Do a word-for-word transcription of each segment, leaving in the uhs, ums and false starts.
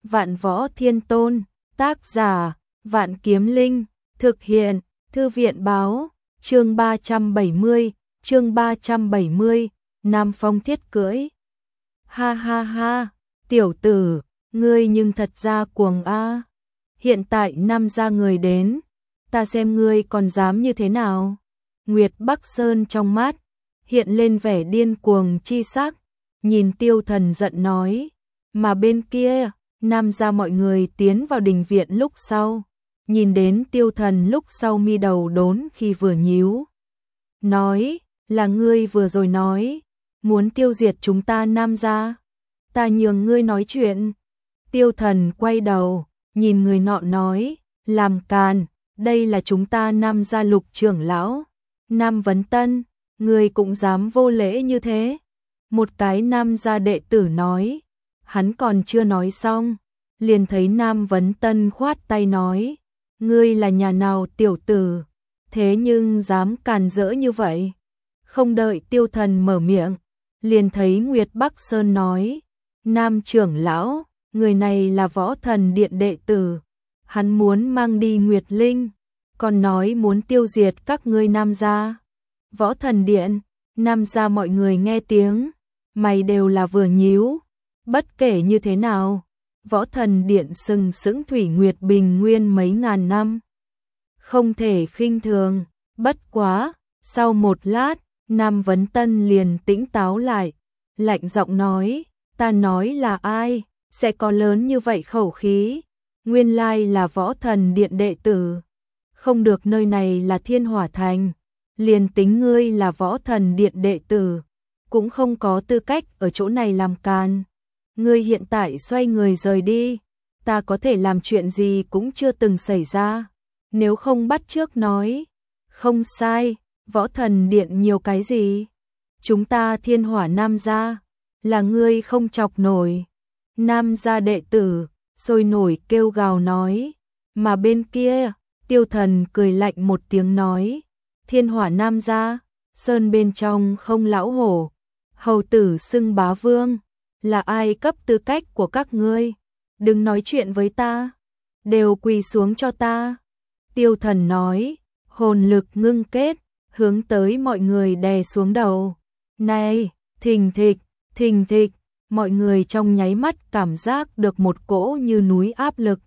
Vạn Võ Thiên Tôn, tác giả, Vạn Kiếm Linh, thực hiện, Thư viện báo, chương ba trăm bảy mươi, chương ba trăm bảy mươi, Nam Phong thiết cưỡi. Ha ha ha, tiểu tử, ngươi nhưng thật ra cuồng a. Hiện tại Nam gia người đến, ta xem ngươi còn dám như thế nào. Nguyệt Bắc Sơn trong mắt hiện lên vẻ điên cuồng chi sắc, nhìn Tiêu Thần giận nói, mà bên kia, Nam gia mọi người tiến vào đình viện lúc sau, nhìn đến Tiêu Thần lúc sau mi đầu đốn khi vừa nhíu. Nói, là ngươi vừa rồi nói, muốn tiêu diệt chúng ta Nam gia, ta nhường ngươi nói chuyện. Tiêu Thần quay đầu, nhìn người nọ nói, làm càn, đây là chúng ta Nam gia Lục trưởng lão, Nam Vấn Tân, ngươi cũng dám vô lễ như thế. Một cái Nam gia đệ tử nói, hắn còn chưa nói xong, liền thấy Nam Vấn Tân khoát tay nói, ngươi là nhà nào tiểu tử, thế nhưng dám càn rỡ như vậy. Không đợi Tiêu Thần mở miệng, liền thấy Nguyệt Bắc Sơn nói, Nam trưởng lão, người này là Võ Thần Điện đệ tử, hắn muốn mang đi Nguyệt Linh, còn nói muốn tiêu diệt các ngươi Nam gia. Võ Thần Điện, Nam gia mọi người nghe tiếng, mày đều là vừa nhíu, bất kể như thế nào, Võ Thần Điện sừng sững Thủy Nguyệt Bình Nguyên mấy ngàn năm, không thể khinh thường. Bất quá, sau một lát, Nam Vấn Tân liền tĩnh táo lại, lạnh giọng nói, ta nói là ai, sẽ có lớn như vậy khẩu khí, nguyên lai là Võ Thần Điện đệ tử, không được, nơi này là Thiên Hỏa Thành, liền tính ngươi là Võ Thần Điện đệ tử, cũng không có tư cách ở chỗ này làm càn. Ngươi hiện tại xoay người rời đi, ta có thể làm chuyện gì cũng chưa từng xảy ra, nếu không bắt trước nói. Không sai, Võ Thần Điện nhiều cái gì? Chúng ta Thiên Hỏa Nam gia, là ngươi không chọc nổi. Nam gia đệ tử, sôi nổi kêu gào nói, mà bên kia, Tiêu Thần cười lạnh một tiếng nói, Thiên Hỏa Nam gia, sơn bên trong không lão hổ, hầu tử xưng bá vương, là ai cấp tư cách của các ngươi? Đừng nói chuyện với ta, đều quỳ xuống cho ta. Tiêu Thần nói, hồn lực ngưng kết, hướng tới mọi người đè xuống đầu. Này, thình thịch, thình thịch, mọi người trong nháy mắt cảm giác được một cỗ như núi áp lực,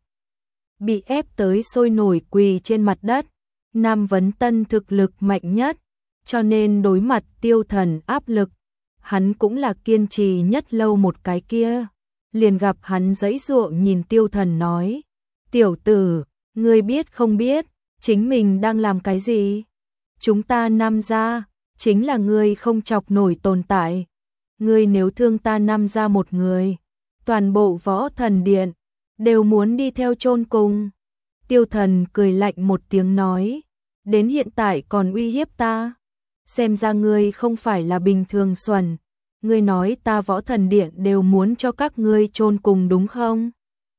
bị ép tới sôi nổi quỳ trên mặt đất. Nam Vấn Tân thực lực mạnh nhất, cho nên đối mặt Tiêu Thần áp lực, hắn cũng là kiên trì nhất lâu một cái kia. Liền gặp hắn giãy giụa nhìn Tiêu Thần nói, tiểu tử, ngươi biết không biết, chính mình đang làm cái gì? Chúng ta Nam gia, chính là ngươi không chọc nổi tồn tại. Ngươi nếu thương ta Nam gia một người, toàn bộ Võ Thần Điện, đều muốn đi theo chôn cùng. Tiêu Thần cười lạnh một tiếng nói, đến hiện tại còn uy hiếp ta. Xem ra ngươi không phải là bình thường xuẩn, ngươi nói ta Võ Thần Điện đều muốn cho các ngươi chôn cùng đúng không?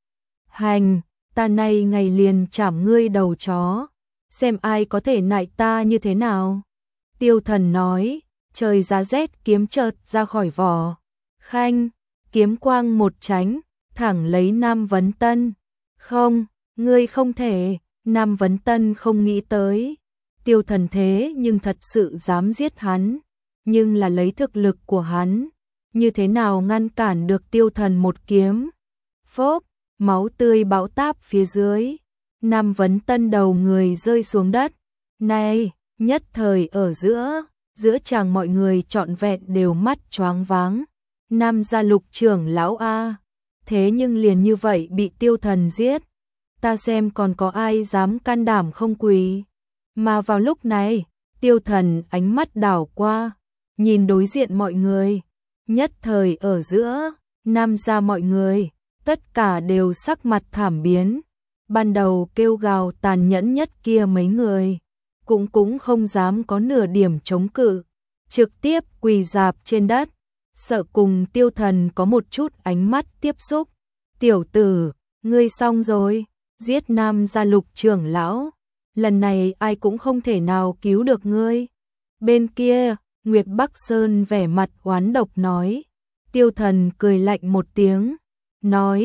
Hành, ta nay ngày liền chảm ngươi đầu chó, xem ai có thể nại ta như thế nào. Tiêu Thần nói, trời giá rét kiếm chợt ra khỏi vỏ, khanh, kiếm quang một tránh, thẳng lấy Nam Vấn Tân. Không, ngươi không thể. Nam Vấn Tân không nghĩ tới Tiêu Thần thế nhưng thật sự dám giết hắn, nhưng là lấy thực lực của hắn, như thế nào ngăn cản được Tiêu Thần một kiếm. Phốp, máu tươi bão táp phía dưới, Nam Vấn Tân đầu người rơi xuống đất. Này, nhất thời ở giữa, giữa chàng mọi người trọn vẹn đều mắt choáng váng. Nam gia Lục trưởng lão a, thế nhưng liền như vậy bị Tiêu Thần giết, ta xem còn có ai dám can đảm không quỳ. Mà vào lúc này, Tiêu Thần ánh mắt đảo qua, nhìn đối diện mọi người, nhất thời ở giữa, Nam gia mọi người, tất cả đều sắc mặt thảm biến. Ban đầu kêu gào tàn nhẫn nhất kia mấy người, cũng cũng không dám có nửa điểm chống cự, trực tiếp quỳ rạp trên đất, sợ cùng Tiêu Thần có một chút ánh mắt tiếp xúc. Tiểu tử, ngươi xong rồi, giết Nam gia Lục trưởng lão, lần này ai cũng không thể nào cứu được ngươi. Bên kia, Nguyệt Bắc Sơn vẻ mặt oán độc nói. Tiêu Thần cười lạnh một tiếng, nói,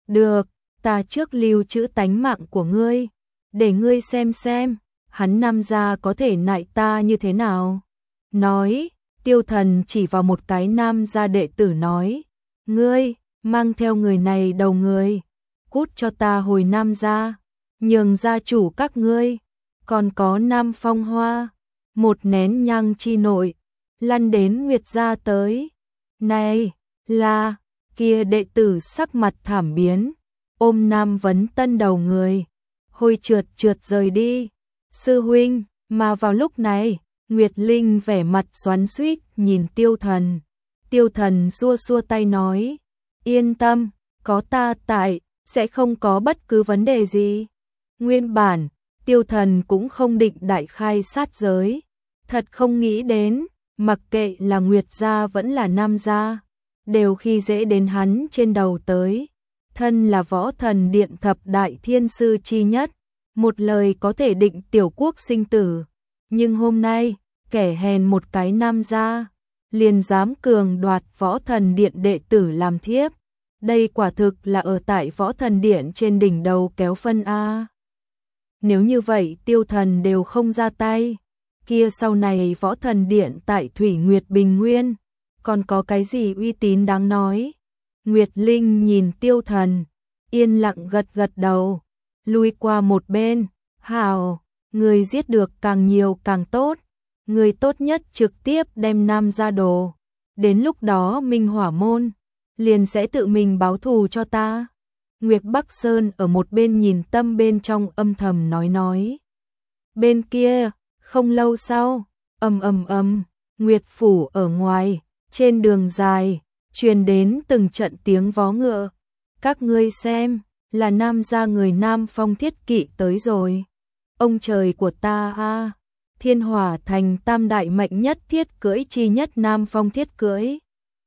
Được, ta trước lưu trữ tánh mạng của ngươi, để ngươi xem xem, hắn Nam gia có thể nại ta như thế nào. Nói, Tiêu Thần chỉ vào một cái Nam gia đệ tử nói, ngươi, mang theo người này đầu người, cút cho ta hồi Nam gia, nhường gia chủ các ngươi, còn có Nam Phong Hoa, một nén nhang chi nội, lăn đến Nguyệt gia tới. Này, là, kia đệ tử sắc mặt thảm biến, ôm Nam Vấn Tân đầu người, hôi trượt trượt rời đi. Sư huynh, mà vào lúc này, Nguyệt Linh vẻ mặt xoắn xuýt nhìn Tiêu Thần. Tiêu Thần xua xua tay nói, yên tâm, có ta tại, sẽ không có bất cứ vấn đề gì. Nguyên bản, Tiêu Thần cũng không định đại khai sát giới, thật không nghĩ đến, mặc kệ là Nguyệt gia vẫn là Nam gia, đều khi dễ đến hắn trên đầu tới. Thân là Võ Thần Điện thập đại thiên sư chi nhất, một lời có thể định tiểu quốc sinh tử, nhưng hôm nay, kẻ hèn một cái Nam gia, liền dám cường đoạt Võ Thần Điện đệ tử làm thiếp. Đây quả thực là ở tại Võ Thần Điện trên đỉnh đầu kéo phân a. Nếu như vậy Tiêu Thần đều không ra tay, kia sau này Võ Thần Điện tại Thủy Nguyệt Bình Nguyên, còn có cái gì uy tín đáng nói. Nguyệt Linh nhìn Tiêu Thần, yên lặng gật gật đầu, lui qua một bên, hào, người giết được càng nhiều càng tốt, người tốt nhất trực tiếp đem Nam gia đồ, đến lúc đó Minh Hỏa Môn liền sẽ tự mình báo thù cho ta. Nguyệt Bắc Sơn ở một bên nhìn tâm bên trong âm thầm nói nói. Bên kia, không lâu sau, ầm ầm ầm, Nguyệt phủ ở ngoài, trên đường dài, truyền đến từng trận tiếng vó ngựa. Các ngươi xem, là Nam gia người Nam Phong Thiết Kỵ tới rồi. Ông trời của ta a, Thiên Hỏa Thành tam đại mạnh nhất thiết cưỡi chi nhất Nam Phong Thiết cưỡi.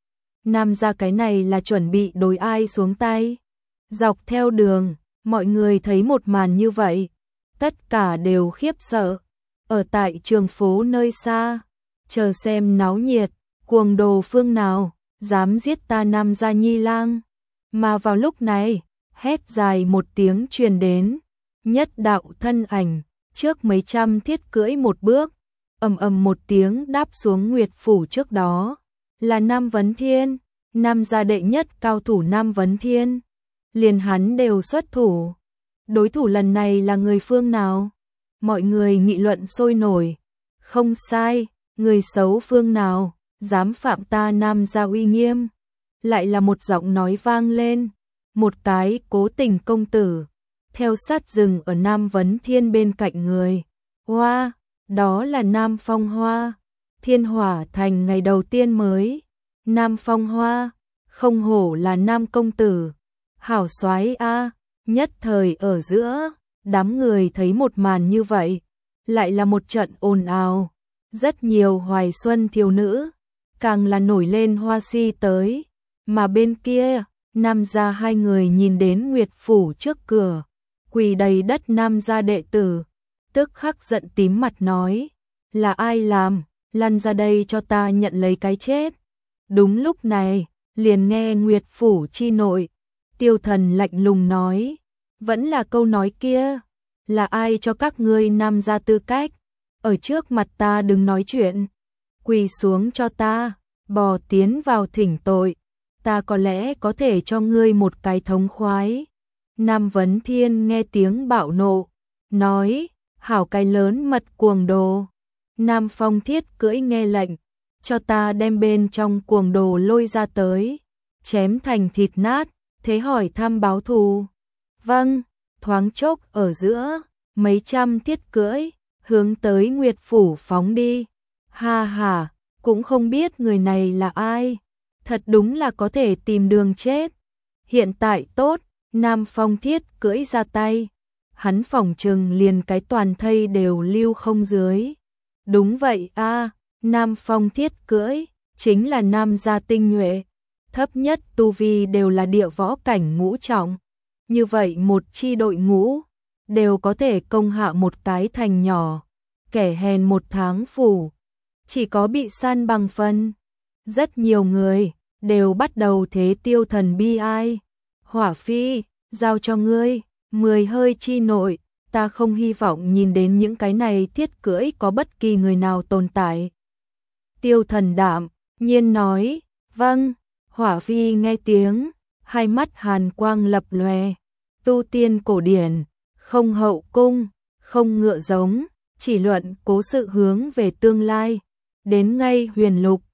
Nam gia cái này là chuẩn bị đối ai xuống tay. Dọc theo đường, mọi người thấy một màn như vậy, tất cả đều khiếp sợ. Ở tại trường phố nơi xa, chờ xem náo nhiệt, cuồng đồ phương nào dám giết ta Nam gia nhi lang. Mà vào lúc này, hét dài một tiếng truyền đến, nhất đạo thân ảnh, trước mấy trăm thiết cưỡi một bước, ầm ầm một tiếng đáp xuống Nguyệt phủ trước đó, là Nam Vấn Thiên, Nam gia đệ nhất cao thủ Nam Vấn Thiên. Liền hắn đều xuất thủ. Đối thủ lần này là người phương nào? Mọi người nghị luận sôi nổi. Không sai, người xấu phương nào, dám phạm ta Nam gia uy nghiêm. Lại là một giọng nói vang lên. Một cái Cố Tình công tử, theo sát rừng ở Nam Vấn Thiên bên cạnh người. Hoa, đó là Nam Phong Hoa. Thiên Hỏa Thành ngày đầu tiên mới. Nam Phong Hoa, không hổ là Nam công tử. Hảo soái a, nhất thời ở giữa, đám người thấy một màn như vậy, lại là một trận ồn ào, rất nhiều hoài xuân thiếu nữ, càng là nổi lên hoa si tới, mà bên kia, Nam gia hai người nhìn đến Nguyệt phủ trước cửa, quỳ đầy đất Nam gia đệ tử, tức khắc giận tím mặt nói, là ai làm, lăn ra đây cho ta nhận lấy cái chết. Đúng lúc này, liền nghe Nguyệt phủ chi nội, Tiêu Thần lạnh lùng nói, vẫn là câu nói kia, là ai cho các ngươi Nam gia tư cách, ở trước mặt ta đừng nói chuyện, quỳ xuống cho ta, bò tiến vào thỉnh tội, ta có lẽ có thể cho ngươi một cái thống khoái. Nam Vấn Thiên nghe tiếng bạo nộ, nói, hảo cái lớn mật cuồng đồ. Nam Phong Thiết cưỡi nghe lệnh, cho ta đem bên trong cuồng đồ lôi ra tới, chém thành thịt nát. Thế hỏi thăm báo thù. Vâng, thoáng chốc ở giữa, mấy trăm thiết cưỡi, hướng tới Nguyệt phủ phóng đi. Ha ha, cũng không biết người này là ai. Thật đúng là có thể tìm đường chết. Hiện tại tốt, Nam Phong Thiết cưỡi ra tay. Hắn phỏng chừng liền cái toàn thây đều lưu không dưới. Đúng vậy a, Nam Phong Thiết cưỡi, chính là Nam gia tinh nhuệ. Thấp nhất tu vi đều là địa võ cảnh ngũ trọng. Như vậy một chi đội ngũ, đều có thể công hạ một cái thành nhỏ. Kẻ hèn một tháng phủ, chỉ có bị san bằng phân. Rất nhiều người, đều bắt đầu thế Tiêu Thần bi ai. Hỏa Phi, giao cho ngươi, mười hơi chi nội, ta không hy vọng nhìn đến những cái này thiết cưỡi có bất kỳ người nào tồn tại. Tiêu Thần đạm nhiên nói, vâng. Hỏa Vi nghe tiếng, hai mắt hàn quang lập lòe, tu tiên cổ điển, không hậu cung, không ngựa giống, chỉ luận cố sự hướng về tương lai, đến ngay huyền lục,